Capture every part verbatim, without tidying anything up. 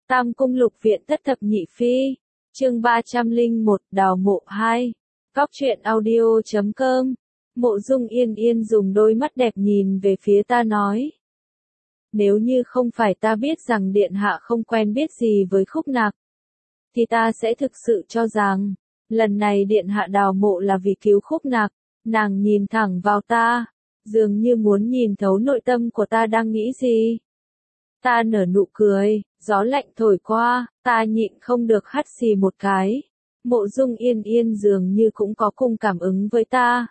Tam Cung Lục Viện Thất Thập Nhị Phi, chương ba trăm lẻ một, Đào Mộ hai. Cóc truyện audio chấm com. Mộ Dung Yên Yên dùng đôi mắt đẹp nhìn về phía ta nói. Nếu như không phải ta biết rằng điện hạ không quen biết gì với Khúc Nạc, thì ta sẽ thực sự cho rằng, lần này điện hạ đào mộ là vì cứu Khúc Nạc. Nàng nhìn thẳng vào ta, dường như muốn nhìn thấu nội tâm của ta đang nghĩ gì. Ta nở nụ cười, gió lạnh thổi qua, ta nhịn không được hắt xì một cái. Mộ Dung Yên Yên dường như cũng có cùng cảm ứng với ta.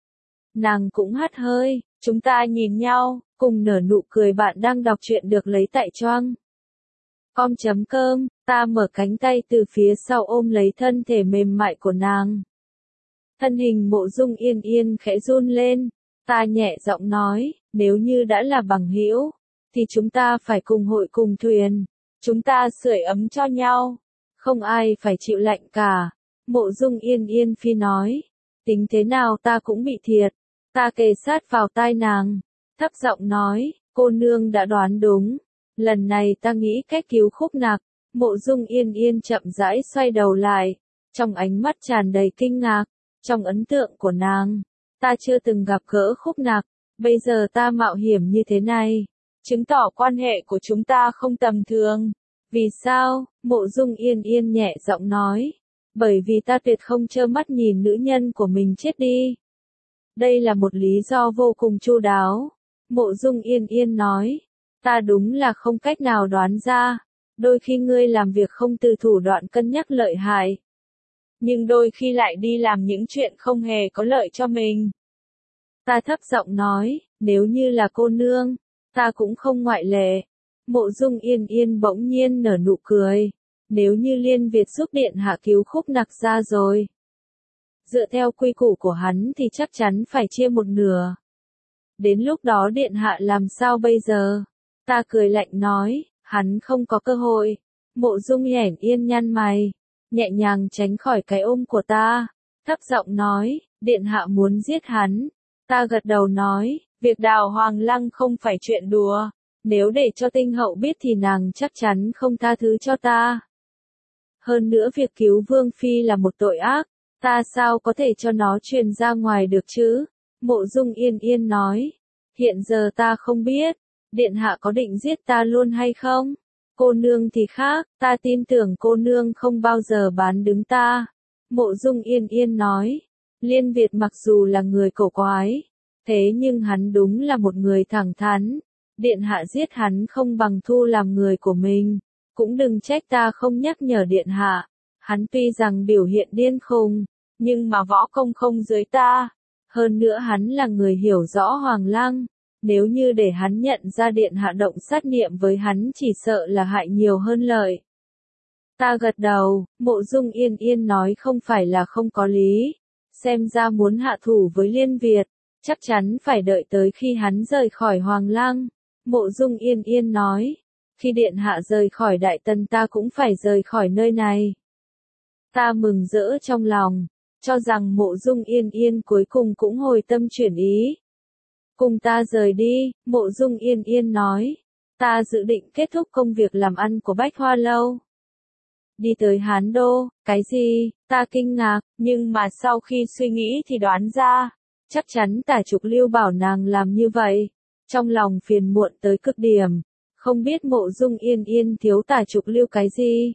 Nàng cũng hắt hơi, chúng ta nhìn nhau, cùng nở nụ cười. Bạn đang đọc truyện được lấy tại choang com chấm com, ta mở cánh tay từ phía sau ôm lấy thân thể mềm mại của nàng. Thân hình Mộ Dung Yên Yên khẽ run lên, ta nhẹ giọng nói, nếu như đã là bằng hữu, thì chúng ta phải cùng hội cùng thuyền, chúng ta sưởi ấm cho nhau, không ai phải chịu lạnh cả. Mộ Dung Yên Yên phi nói, tính thế nào ta cũng bị thiệt. Ta kề sát vào tai nàng, thấp giọng nói, cô nương đã đoán đúng, lần này ta nghĩ cách cứu Khúc Nạc. Mộ Dung Yên Yên chậm rãi xoay đầu lại, trong ánh mắt tràn đầy kinh ngạc. Trong ấn tượng của nàng, ta chưa từng gặp gỡ Khúc Nạc, bây giờ ta mạo hiểm như thế này, chứng tỏ quan hệ của chúng ta không tầm thường. Vì sao? Mộ Dung Yên Yên nhẹ giọng nói, bởi vì ta tuyệt không trơ mắt nhìn nữ nhân của mình chết đi. Đây là một lý do vô cùng chu đáo. Mộ Dung Yên Yên nói, ta đúng là không cách nào đoán ra, đôi khi ngươi làm việc không từ thủ đoạn cân nhắc lợi hại, nhưng đôi khi lại đi làm những chuyện không hề có lợi cho mình. Ta thấp giọng nói, nếu như là cô nương, ta cũng không ngoại lệ. Mộ Dung Yên Yên bỗng nhiên nở nụ cười, nếu như Liên Việt giúp điện hạ cứu Khúc Nạc ra rồi, dựa theo quy củ của hắn thì chắc chắn phải chia một nửa. Đến lúc đó điện hạ làm sao bây giờ? Ta cười lạnh nói, hắn không có cơ hội. Mộ Dung Yên Yên nhăn mày, nhẹ nhàng tránh khỏi cái ôm của ta, thấp giọng nói, điện hạ muốn giết hắn. Ta gật đầu nói, việc đào Hoàng Lăng không phải chuyện đùa, nếu để cho Tinh Hậu biết thì nàng chắc chắn không tha thứ cho ta. Hơn nữa việc cứu Vương Phi là một tội ác, ta sao có thể cho nó truyền ra ngoài được chứ? Mộ Dung Yên Yên nói, hiện giờ ta không biết, điện hạ có định giết ta luôn hay không? Cô nương thì khác, ta tin tưởng cô nương không bao giờ bán đứng ta. Mộ Dung Yên Yên nói, Liên Việt mặc dù là người cổ quái, thế nhưng hắn đúng là một người thẳng thắn. Điện hạ giết hắn không bằng thu làm người của mình. Cũng đừng trách ta không nhắc nhở điện hạ. Hắn tuy rằng biểu hiện điên khùng, nhưng mà võ công không dưới ta. Hơn nữa hắn là người hiểu rõ Hoàng Lăng. Nếu như để hắn nhận ra điện hạ động sát niệm với hắn chỉ sợ là hại nhiều hơn lợi. Ta gật đầu, Mộ Dung Yên Yên nói không phải là không có lý. Xem ra muốn hạ thủ với Liên Việt, chắc chắn phải đợi tới khi hắn rời khỏi Hoàng Lăng. Mộ Dung Yên Yên nói, khi điện hạ rời khỏi Đại Tần ta cũng phải rời khỏi nơi này. Ta mừng rỡ trong lòng, cho rằng Mộ Dung Yên Yên cuối cùng cũng hồi tâm chuyển ý. Cùng ta rời đi, Mộ Dung Yên Yên nói, ta dự định kết thúc công việc làm ăn của Bách Hoa Lâu. Đi tới Hán Đô, cái gì? Ta kinh ngạc, nhưng mà sau khi suy nghĩ thì đoán ra, chắc chắn Tả Trục Lưu bảo nàng làm như vậy. Trong lòng phiền muộn tới cực điểm, không biết Mộ Dung Yên Yên thiếu Tả Trục Lưu cái gì,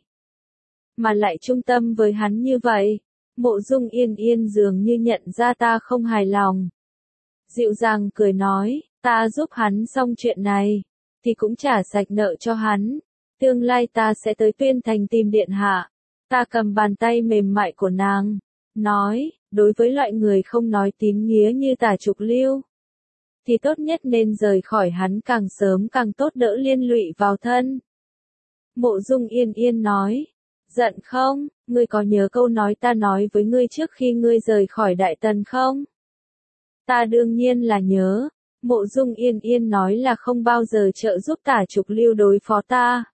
mà lại trung tâm với hắn như vậy. Mộ Dung Yên Yên dường như nhận ra ta không hài lòng, dịu dàng cười nói, ta giúp hắn xong chuyện này, thì cũng trả sạch nợ cho hắn. Tương lai ta sẽ tới Tuyên Thành tìm điện hạ. Ta cầm bàn tay mềm mại của nàng, nói, đối với loại người không nói tín nghĩa như Tả Trục Lưu, thì tốt nhất nên rời khỏi hắn càng sớm càng tốt, đỡ liên lụy vào thân. Mộ Dung Yên Yên nói, giận không? Ngươi có nhớ câu nói ta nói với ngươi trước khi ngươi rời khỏi Đại Tần không? Ta đương nhiên là nhớ. Mộ Dung Yên Yên nói là không bao giờ trợ giúp Tả Trục Lưu đối phó ta.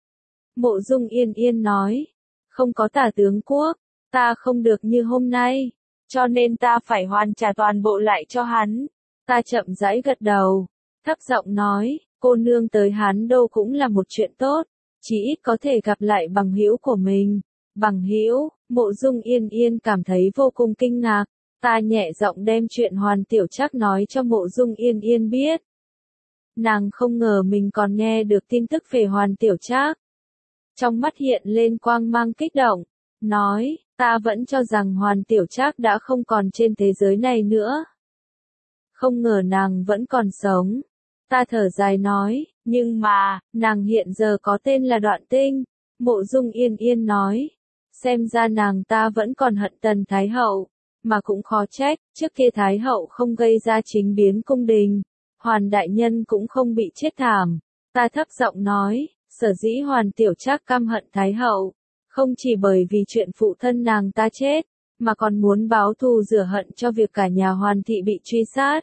Mộ Dung Yên Yên nói, không có Tả tướng quốc, ta không được như hôm nay, cho nên ta phải hoàn trả toàn bộ lại cho hắn. Ta chậm rãi gật đầu, thấp giọng nói, cô nương tới Hán Đô cũng là một chuyện tốt, Chỉ ít có thể gặp lại bằng hữu của mình. Bằng hữu, Mộ Dung Yên Yên cảm thấy vô cùng kinh ngạc. Ta nhẹ giọng đem chuyện Hoàn Tiểu Trác nói cho Mộ Dung Yên Yên biết. Nàng không ngờ mình còn nghe được tin tức về Hoàn Tiểu Trác. Trong mắt hiện lên quang mang kích động, nói, ta vẫn cho rằng Hoàn Tiểu Trác đã không còn trên thế giới này nữa. Không ngờ nàng vẫn còn sống. Ta thở dài nói, nhưng mà, nàng hiện giờ có tên là Đoạn Tinh. Mộ Dung Yên Yên nói, xem ra nàng ta vẫn còn hận Tần Thái Hậu, mà cũng khó trách, trước kia Thái Hậu không gây ra chính biến cung đình, Hoàn đại nhân cũng không bị chết thảm. Ta thấp giọng nói, sở dĩ Hoàn Tiểu Trác căm hận Thái Hậu, không chỉ bởi vì chuyện phụ thân nàng ta chết, mà còn muốn báo thù rửa hận cho việc cả nhà Hoàn thị bị truy sát.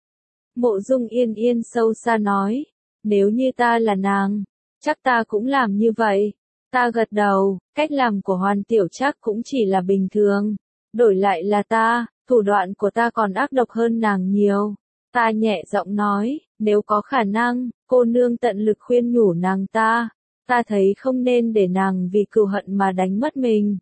Mộ Dung Yên Yên sâu xa nói, nếu như ta là nàng, chắc ta cũng làm như vậy. Ta gật đầu, cách làm của Hoàn Tiểu Trác cũng chỉ là bình thường. Đổi lại là ta, thủ đoạn của ta còn ác độc hơn nàng nhiều. Ta nhẹ giọng nói, nếu có khả năng, cô nương tận lực khuyên nhủ nàng ta. Ta thấy không nên để nàng vì cừu hận mà đánh mất mình.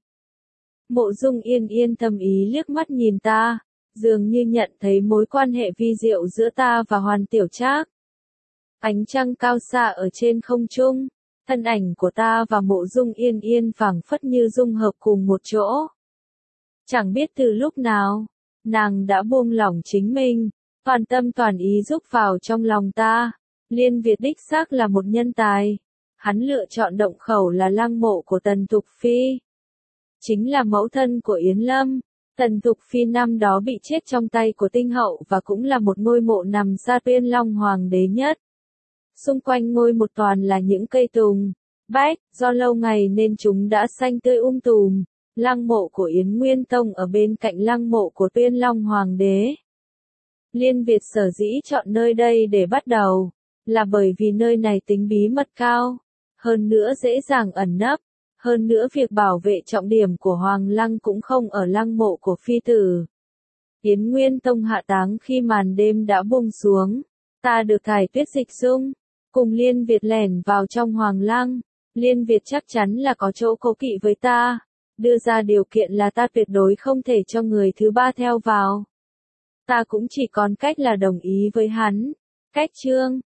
Mộ Dung Yên Yên thầm ý liếc mắt nhìn ta, dường như nhận thấy mối quan hệ vi diệu giữa ta và Hoàn Tiểu Trác. Ánh trăng cao xa ở trên không trung, thân ảnh của ta và Mộ Dung Yên Yên phảng phất như dung hợp cùng một chỗ. Chẳng biết từ lúc nào, nàng đã buông lỏng chính mình, toàn tâm toàn ý giúp vào trong lòng ta. Liên Việt đích xác là một nhân tài. Hắn lựa chọn động khẩu là lăng mộ của Tần Thục Phi. Chính là mẫu thân của Yến Lâm. Tần Thục Phi năm đó bị chết trong tay của Tinh Hậu và cũng là một ngôi mộ nằm xa Tuyên Long Hoàng đế nhất. Xung quanh ngôi một toàn là những cây tùng, bách, do lâu ngày nên chúng đã xanh tươi um tùm. Lăng mộ của Yến Nguyên Tông ở bên cạnh lăng mộ của Tuyên Long Hoàng đế. Liên Việt sở dĩ chọn nơi đây để bắt đầu, là bởi vì nơi này tính bí mật cao, hơn nữa dễ dàng ẩn nấp, hơn nữa việc bảo vệ trọng điểm của Hoàng Lăng cũng không ở lăng mộ của phi tử. Yến Nguyên Tông hạ táng khi màn đêm đã buông xuống, ta được Thải Tuyết Dịch Dung, cùng Liên Việt lẻn vào trong Hoàng Lăng. Liên Việt chắc chắn là có chỗ cố kỵ với ta, đưa ra điều kiện là ta tuyệt đối không thể cho người thứ ba theo vào. Ta cũng chỉ còn cách là đồng ý với hắn. Cách chương